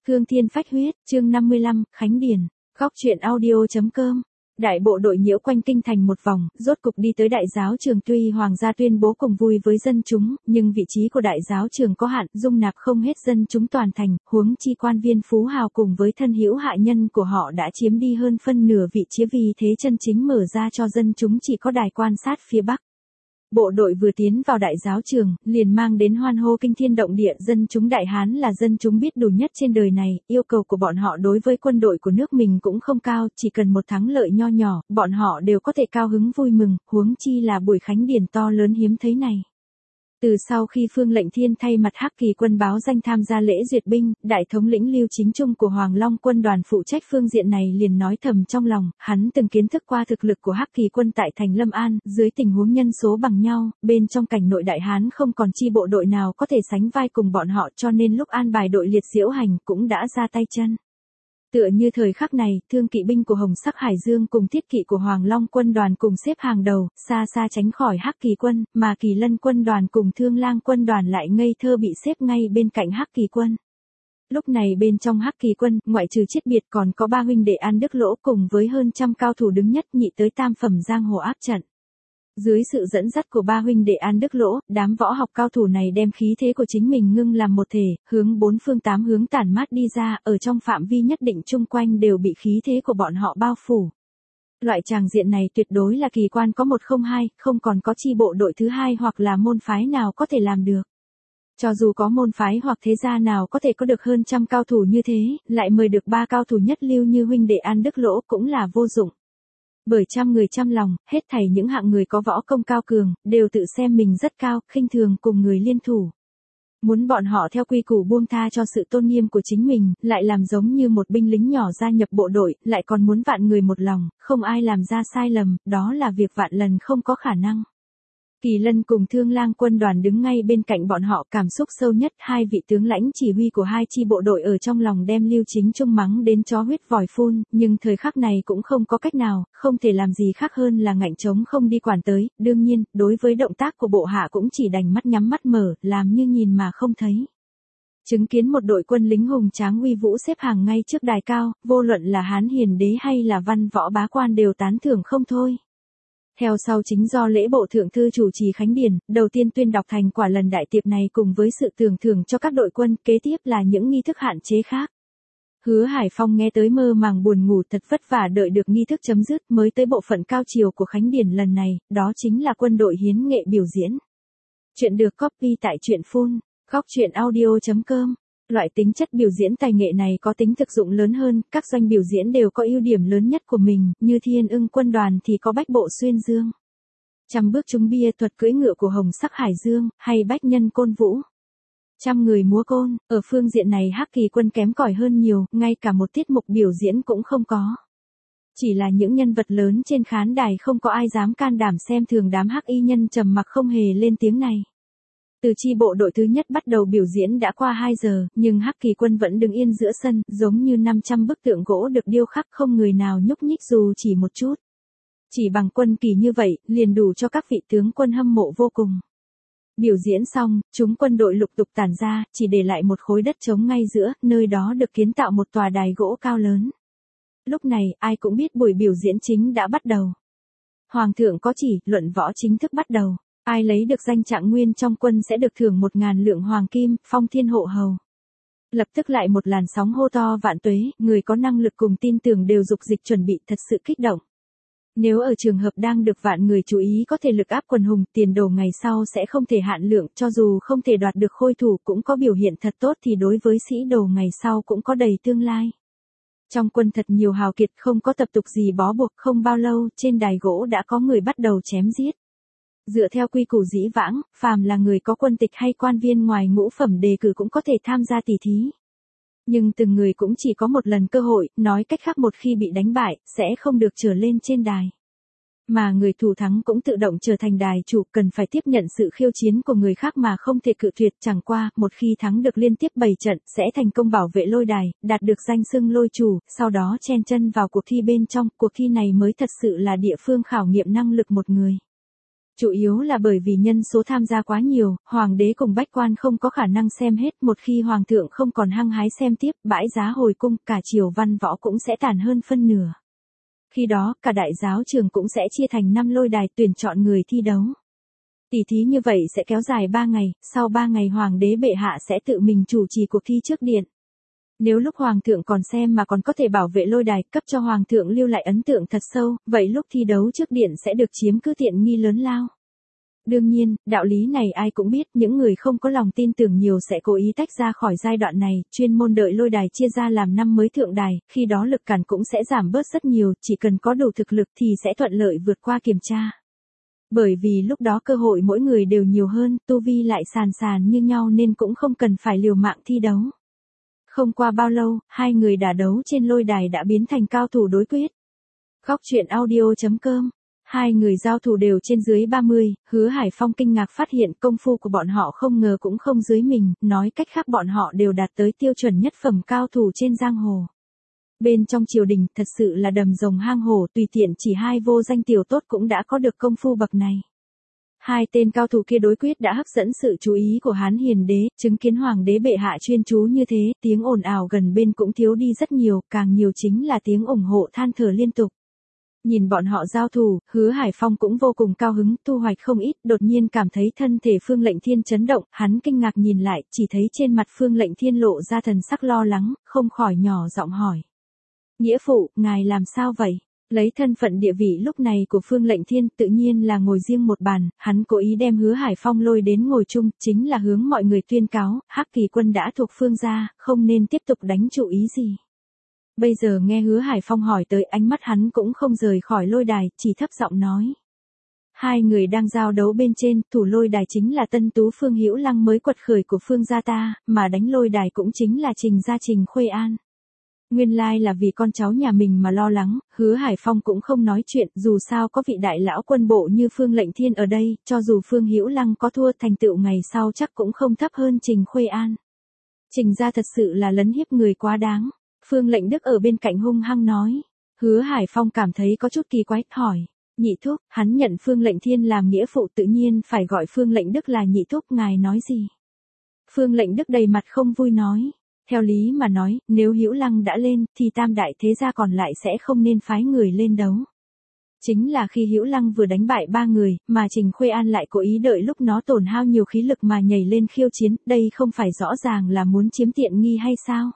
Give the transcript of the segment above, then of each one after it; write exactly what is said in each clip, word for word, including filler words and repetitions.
Hương Thiên Phách Huyết, chương năm mươi lăm, Khánh Điền, góc truyện audio.com. Đại bộ đội nhiễu quanh kinh thành một vòng, rốt cục đi tới đại giáo trường. Tuy hoàng gia tuyên bố cùng vui với dân chúng, nhưng vị trí của đại giáo trường có hạn, dung nạp không hết dân chúng toàn thành, huống chi quan viên phú hào cùng với thân hữu hạ nhân của họ đã chiếm đi hơn phân nửa vị trí, vì thế chân chính mở ra cho dân chúng chỉ có đài quan sát phía bắc. Bộ đội vừa tiến vào đại giáo trường, liền mang đến hoan hô kinh thiên động địa. Dân chúng Đại Hán là dân chúng biết đủ nhất trên đời này, yêu cầu của bọn họ đối với quân đội của nước mình cũng không cao, chỉ cần một thắng lợi nho nhỏ, bọn họ đều có thể cao hứng vui mừng, huống chi là buổi khánh điền to lớn hiếm thấy này. Từ sau khi Phương Lệnh Thiên thay mặt Hắc Kỳ quân báo danh tham gia lễ duyệt binh, đại thống lĩnh Lưu Chính Trung của Hoàng Long quân đoàn phụ trách phương diện này liền nói thầm trong lòng, hắn từng kiến thức qua thực lực của Hắc Kỳ quân tại thành Lâm An, dưới tình huống nhân số bằng nhau, bên trong cảnh nội Đại Hán không còn chi bộ đội nào có thể sánh vai cùng bọn họ, cho nên lúc an bài đội liệt diễu hành cũng đã ra tay chân. Tựa như thời khắc này, thương kỵ binh của Hồng Sắc Hải Dương cùng thiết kỵ của Hoàng Long quân đoàn cùng xếp hàng đầu, xa xa tránh khỏi Hắc Kỳ quân, mà Kỳ Lân quân đoàn cùng Thương Lang quân đoàn lại ngây thơ bị xếp ngay bên cạnh Hắc Kỳ quân. Lúc này bên trong Hắc Kỳ quân, ngoại trừ Chiết Biệt còn có ba huynh đệ An Đức Lỗ cùng với hơn trăm cao thủ đứng nhất nhị tới tam phẩm giang hồ áp trận. Dưới sự dẫn dắt của ba huynh đệ An Đức Lỗ, đám võ học cao thủ này đem khí thế của chính mình ngưng làm một thể, hướng bốn phương tám hướng tản mát đi ra, ở trong phạm vi nhất định chung quanh đều bị khí thế của bọn họ bao phủ. Loại tràng diện này tuyệt đối là kỳ quan có một không hai, không còn có chi bộ đội thứ hai hoặc là môn phái nào có thể làm được. Cho dù có môn phái hoặc thế gia nào có thể có được hơn trăm cao thủ như thế, lại mời được ba cao thủ nhất lưu như huynh đệ An Đức Lỗ cũng là vô dụng. Bởi trăm người trăm lòng, hết thảy những hạng người có võ công cao cường, đều tự xem mình rất cao, khinh thường cùng người liên thủ. Muốn bọn họ theo quy củ buông tha cho sự tôn nghiêm của chính mình, lại làm giống như một binh lính nhỏ gia nhập bộ đội, lại còn muốn vạn người một lòng, không ai làm ra sai lầm, đó là việc vạn lần không có khả năng. Kỳ Lân cùng Thương Lang quân đoàn đứng ngay bên cạnh bọn họ, cảm xúc sâu nhất, hai vị tướng lãnh chỉ huy của hai chi bộ đội ở trong lòng đem Lưu Chính Trung mắng đến chó huyết vòi phun, nhưng thời khắc này cũng không có cách nào, không thể làm gì khác hơn là ngạnh trống không đi quản tới, đương nhiên, đối với động tác của bộ hạ cũng chỉ đành mắt nhắm mắt mở, làm như nhìn mà không thấy. Chứng kiến một đội quân lính hùng tráng uy vũ xếp hàng ngay trước đài cao, vô luận là Hán Hiền Đế hay là văn võ bá quan đều tán thưởng không thôi. Theo sau chính do lễ bộ thượng thư chủ trì khánh điền, đầu tiên tuyên đọc thành quả lần đại tiệc này cùng với sự tưởng thưởng cho các đội quân, kế tiếp là những nghi thức hạn chế khác. Hứa Hải Phong nghe tới mơ màng buồn ngủ, thật vất vả đợi được nghi thức chấm dứt mới tới bộ phận cao chiều của khánh điền lần này, đó chính là quân đội hiến nghệ biểu diễn. Chuyện được copy tại truyện phun, góc truyện audio.com. Loại tính chất biểu diễn tài nghệ này có tính thực dụng lớn hơn, các doanh biểu diễn đều có ưu điểm lớn nhất của mình, như Thiên Ưng quân đoàn thì có bách bộ xuyên dương, trăm bước trúng bia, thuật cưỡi ngựa của Hồng Sắc Hải Dương, hay bách nhân côn vũ, trăm người múa côn. Ở phương diện này Hắc Kỳ quân kém cỏi hơn nhiều, ngay cả một tiết mục biểu diễn cũng không có. Chỉ là những nhân vật lớn trên khán đài không có ai dám can đảm xem thường, đám hắc y nhân trầm mặc không hề lên tiếng này. Từ chi bộ đội thứ nhất bắt đầu biểu diễn đã qua hai giờ, nhưng Hắc Kỳ quân vẫn đứng yên giữa sân, giống như năm trăm bức tượng gỗ được điêu khắc, không người nào nhúc nhích dù chỉ một chút. Chỉ bằng quân kỳ như vậy, liền đủ cho các vị tướng quân hâm mộ vô cùng. Biểu diễn xong, chúng quân đội lục tục tản ra, chỉ để lại một khối đất trống ngay giữa, nơi đó được kiến tạo một tòa đài gỗ cao lớn. Lúc này, ai cũng biết buổi biểu diễn chính đã bắt đầu. Hoàng thượng có chỉ, luận võ chính thức bắt đầu. Ai lấy được danh trạng nguyên trong quân sẽ được thưởng một ngàn lượng hoàng kim, phong thiên hộ hầu. Lập tức lại một làn sóng hô to vạn tuế, người có năng lực cùng tin tưởng đều dục dịch chuẩn bị, thật sự kích động. Nếu ở trường hợp đang được vạn người chú ý có thể lực áp quần hùng, tiền đồ ngày sau sẽ không thể hạn lượng, cho dù không thể đoạt được khôi thủ cũng có biểu hiện thật tốt thì đối với sĩ đồ ngày sau cũng có đầy tương lai. Trong quân thật nhiều hào kiệt, không có tập tục gì bó buộc, không bao lâu, trên đài gỗ đã có người bắt đầu chém giết. Dựa theo quy củ dĩ vãng, phàm là người có quân tịch hay quan viên ngoài ngũ phẩm đề cử cũng có thể tham gia tỷ thí. Nhưng từng người cũng chỉ có một lần cơ hội, nói cách khác một khi bị đánh bại, sẽ không được trở lên trên đài. Mà người thủ thắng cũng tự động trở thành đài chủ, cần phải tiếp nhận sự khiêu chiến của người khác mà không thể cự tuyệt, chẳng qua, một khi thắng được liên tiếp bảy trận, sẽ thành công bảo vệ lôi đài, đạt được danh xưng lôi chủ, sau đó chen chân vào cuộc thi bên trong, cuộc thi này mới thật sự là địa phương khảo nghiệm năng lực một người. Chủ yếu là bởi vì nhân số tham gia quá nhiều, hoàng đế cùng bách quan không có khả năng xem hết, một khi hoàng thượng không còn hăng hái xem tiếp, bãi giá hồi cung, cả triều văn võ cũng sẽ tàn hơn phân nửa. Khi đó, cả đại giáo trường cũng sẽ chia thành năm lôi đài tuyển chọn người thi đấu. Tỷ thí như vậy sẽ kéo dài ba ngày, sau ba ngày hoàng đế bệ hạ sẽ tự mình chủ trì cuộc thi trước điện. Nếu lúc hoàng thượng còn xem mà còn có thể bảo vệ lôi đài, cấp cho hoàng thượng lưu lại ấn tượng thật sâu, vậy lúc thi đấu trước điện sẽ được chiếm cứ tiện nghi lớn lao. Đương nhiên, đạo lý này ai cũng biết, những người không có lòng tin tưởng nhiều sẽ cố ý tách ra khỏi giai đoạn này, chuyên môn đợi lôi đài chia ra làm năm mới thượng đài, khi đó lực cản cũng sẽ giảm bớt rất nhiều, chỉ cần có đủ thực lực thì sẽ thuận lợi vượt qua kiểm tra. Bởi vì lúc đó cơ hội mỗi người đều nhiều hơn, tu vi lại sàn sàn như nhau nên cũng không cần phải liều mạng thi đấu. Không qua bao lâu, hai người đả đấu trên lôi đài đã biến thành cao thủ đối quyết. Góc truyện audio chấm com. Hai người giao thủ đều trên dưới ba mươi, Hứa Hải Phong kinh ngạc phát hiện công phu của bọn họ không ngờ cũng không dưới mình, nói cách khác bọn họ đều đạt tới tiêu chuẩn nhất phẩm cao thủ trên giang hồ. Bên trong triều đình thật sự là đầm rồng hang hổ, tùy tiện chỉ hai vô danh tiểu tốt cũng đã có được công phu bậc này. Hai tên cao thủ kia đối quyết đã hấp dẫn sự chú ý của Hán Hiền đế, chứng kiến hoàng đế bệ hạ chuyên chú như thế, tiếng ồn ào gần bên cũng thiếu đi rất nhiều, càng nhiều chính là tiếng ủng hộ than thở liên tục. Nhìn bọn họ giao thủ, Hứa Hải Phong cũng vô cùng cao hứng, thu hoạch không ít, đột nhiên cảm thấy thân thể Phương Lệnh Thiên chấn động, hắn kinh ngạc nhìn lại, chỉ thấy trên mặt Phương Lệnh Thiên lộ ra thần sắc lo lắng, không khỏi nhỏ giọng hỏi. Nghĩa phụ, ngài làm sao vậy? Lấy thân phận địa vị lúc này của Phương Lệnh Thiên tự nhiên là ngồi riêng một bàn, hắn cố ý đem Hứa Hải Phong lôi đến ngồi chung, chính là hướng mọi người tuyên cáo, Hắc Kỳ quân đã thuộc Phương gia, không nên tiếp tục đánh chủ ý gì. Bây giờ nghe Hứa Hải Phong hỏi tới, ánh mắt hắn cũng không rời khỏi lôi đài, chỉ thấp giọng nói. Hai người đang giao đấu bên trên, thủ lôi đài chính là tân tú Phương Hữu Lăng mới quật khởi của Phương gia ta, mà đánh lôi đài cũng chính là Trình gia Trình Khuê An. Nguyên lai là vì con cháu nhà mình mà lo lắng, Hứa Hải Phong cũng không nói chuyện, dù sao có vị đại lão quân bộ như Phương Lệnh Thiên ở đây, cho dù Phương Hữu Lăng có thua thành tựu ngày sau chắc cũng không thấp hơn Trình Khuê An. Trình gia thật sự là lấn hiếp người quá đáng. Phương Lệnh Đức ở bên cạnh hung hăng nói. Hứa Hải Phong cảm thấy có chút kỳ quái, hỏi. Nhị thúc, hắn nhận Phương Lệnh Thiên làm nghĩa phụ tự nhiên phải gọi Phương Lệnh Đức là nhị thúc, ngài nói gì? Phương Lệnh Đức đầy mặt không vui nói. Theo lý mà nói, nếu Hữu Lăng đã lên, thì tam đại thế gia còn lại sẽ không nên phái người lên đấu. Chính là khi Hữu Lăng vừa đánh bại ba người, mà Trình Khuê An lại cố ý đợi lúc nó tổn hao nhiều khí lực mà nhảy lên khiêu chiến, đây không phải rõ ràng là muốn chiếm tiện nghi hay sao?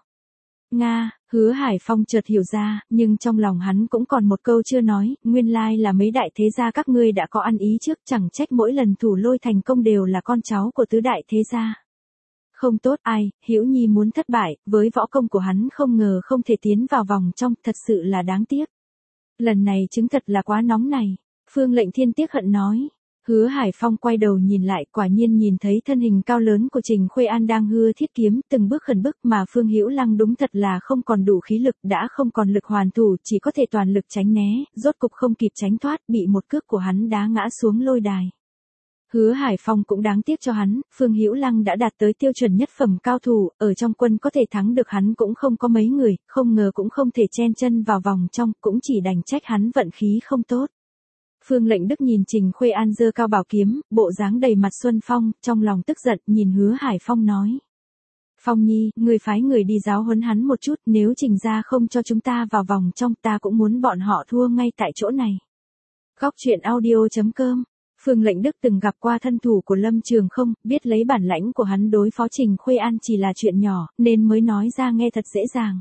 Nga, Hứa Hải Phong chợt hiểu ra, nhưng trong lòng hắn cũng còn một câu chưa nói, nguyên lai là mấy đại thế gia các ngươi đã có ăn ý trước, chẳng trách mỗi lần thủ lôi thành công đều là con cháu của tứ đại thế gia. Không tốt ai, Hữu Nhi muốn thất bại, với võ công của hắn không ngờ không thể tiến vào vòng trong, thật sự là đáng tiếc. Lần này chứng thật là quá nóng này, Phương Lệnh Thiên tiếc hận nói. Hứa Hải Phong quay đầu nhìn lại, quả nhiên nhìn thấy thân hình cao lớn của Trình Khuê An đang hưa thiết kiếm, từng bước khẩn bước, mà Phương Hữu Lăng đúng thật là không còn đủ khí lực, đã không còn lực hoàn thủ, chỉ có thể toàn lực tránh né, rốt cục không kịp tránh thoát, bị một cước của hắn đá ngã xuống lôi đài. Hứa Hải Phong cũng đáng tiếc cho hắn, Phương Hữu Lăng đã đạt tới tiêu chuẩn nhất phẩm cao thủ, ở trong quân có thể thắng được hắn cũng không có mấy người, không ngờ cũng không thể chen chân vào vòng trong, cũng chỉ đành trách hắn vận khí không tốt. Phương Lệnh Đức nhìn Trình Khuê An giơ cao bảo kiếm, bộ dáng đầy mặt xuân phong, trong lòng tức giận, nhìn Hứa Hải Phong nói. Phong Nhi, người phái người đi giáo huấn hắn một chút, nếu Trình gia không cho chúng ta vào vòng trong, ta cũng muốn bọn họ thua ngay tại chỗ này. Góc truyện audio chấm com. Phương Lệnh Đức từng gặp qua thân thủ của Lâm Trường Không, biết lấy bản lãnh của hắn đối phó Trình Khuê An chỉ là chuyện nhỏ, nên mới nói ra nghe thật dễ dàng.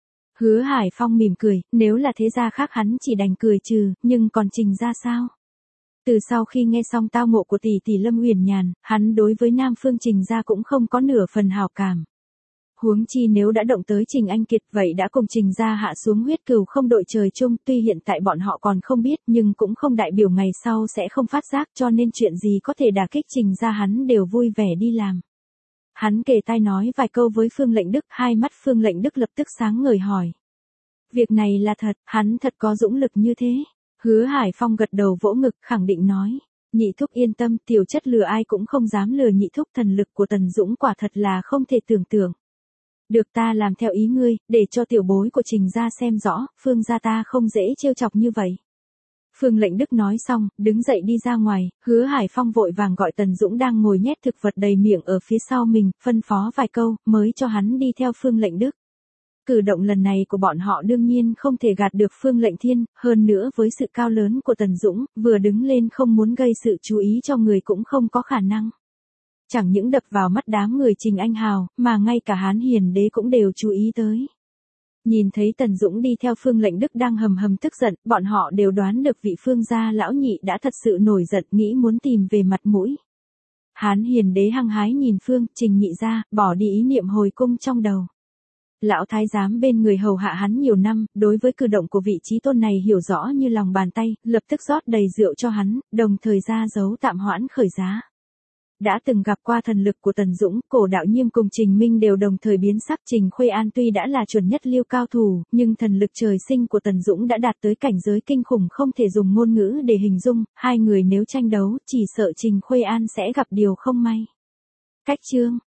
Hứa Hải Phong mỉm cười, nếu là thế gia khác hắn chỉ đành cười trừ, nhưng còn Trình gia sao? Từ sau khi nghe xong tao ngộ của tỷ tỷ Lâm Uyển Nhàn, hắn đối với Nam Phương Trình gia cũng không có nửa phần hảo cảm. Huống chi nếu đã động tới Trình Anh Kiệt vậy đã cùng Trình gia hạ xuống huyết cừu không đội trời chung, tuy hiện tại bọn họ còn không biết nhưng cũng không đại biểu ngày sau sẽ không phát giác, cho nên chuyện gì có thể đả kích Trình gia hắn đều vui vẻ đi làm. Hắn kề tai nói vài câu với Phương Lệnh Đức, hai mắt Phương Lệnh Đức lập tức sáng ngời hỏi. Việc này là thật, hắn thật có dũng lực như thế. Hứa Hải Phong gật đầu vỗ ngực khẳng định nói. Nhị thúc yên tâm, tiểu chất lừa ai cũng không dám lừa nhị thúc, thần lực của Tần Dũng quả thật là không thể tưởng tượng. Được, ta làm theo ý ngươi, để cho tiểu bối của Trình gia xem rõ, Phương gia ta không dễ trêu chọc như vậy. Phương Lệnh Đức nói xong, đứng dậy đi ra ngoài, Hứa Hải Phong vội vàng gọi Tần Dũng đang ngồi nhét thực vật đầy miệng ở phía sau mình, phân phó vài câu, mới cho hắn đi theo Phương Lệnh Đức. Cử động lần này của bọn họ đương nhiên không thể gạt được Phương Lệnh Thiên, hơn nữa với sự cao lớn của Tần Dũng, vừa đứng lên không muốn gây sự chú ý cho người cũng không có khả năng. Chẳng những đập vào mắt đám người Trình Anh Hào, mà ngay cả Hán Hiền Đế cũng đều chú ý tới. Nhìn thấy Tần Dũng đi theo Phương Lệnh Đức đang hầm hầm tức giận, bọn họ đều đoán được vị Phương gia lão nhị đã thật sự nổi giận, nghĩ muốn tìm về mặt mũi. Hán Hiền Đế hăng hái nhìn Phương Trình nhị ra, bỏ đi ý niệm hồi cung trong đầu. Lão thái giám bên người hầu hạ hắn nhiều năm, đối với cử động của vị trí tôn này hiểu rõ như lòng bàn tay, lập tức rót đầy rượu cho hắn, đồng thời ra dấu tạm hoãn khởi giá. Đã từng gặp qua thần lực của Tần Dũng, Cổ Đạo Nhiêm cùng Trình Minh đều đồng thời biến sắc. Trình Khuê An tuy đã là chuẩn nhất lưu cao thủ, nhưng thần lực trời sinh của Tần Dũng đã đạt tới cảnh giới kinh khủng không thể dùng ngôn ngữ để hình dung, hai người nếu tranh đấu, chỉ sợ Trình Khuê An sẽ gặp điều không may. Cách chương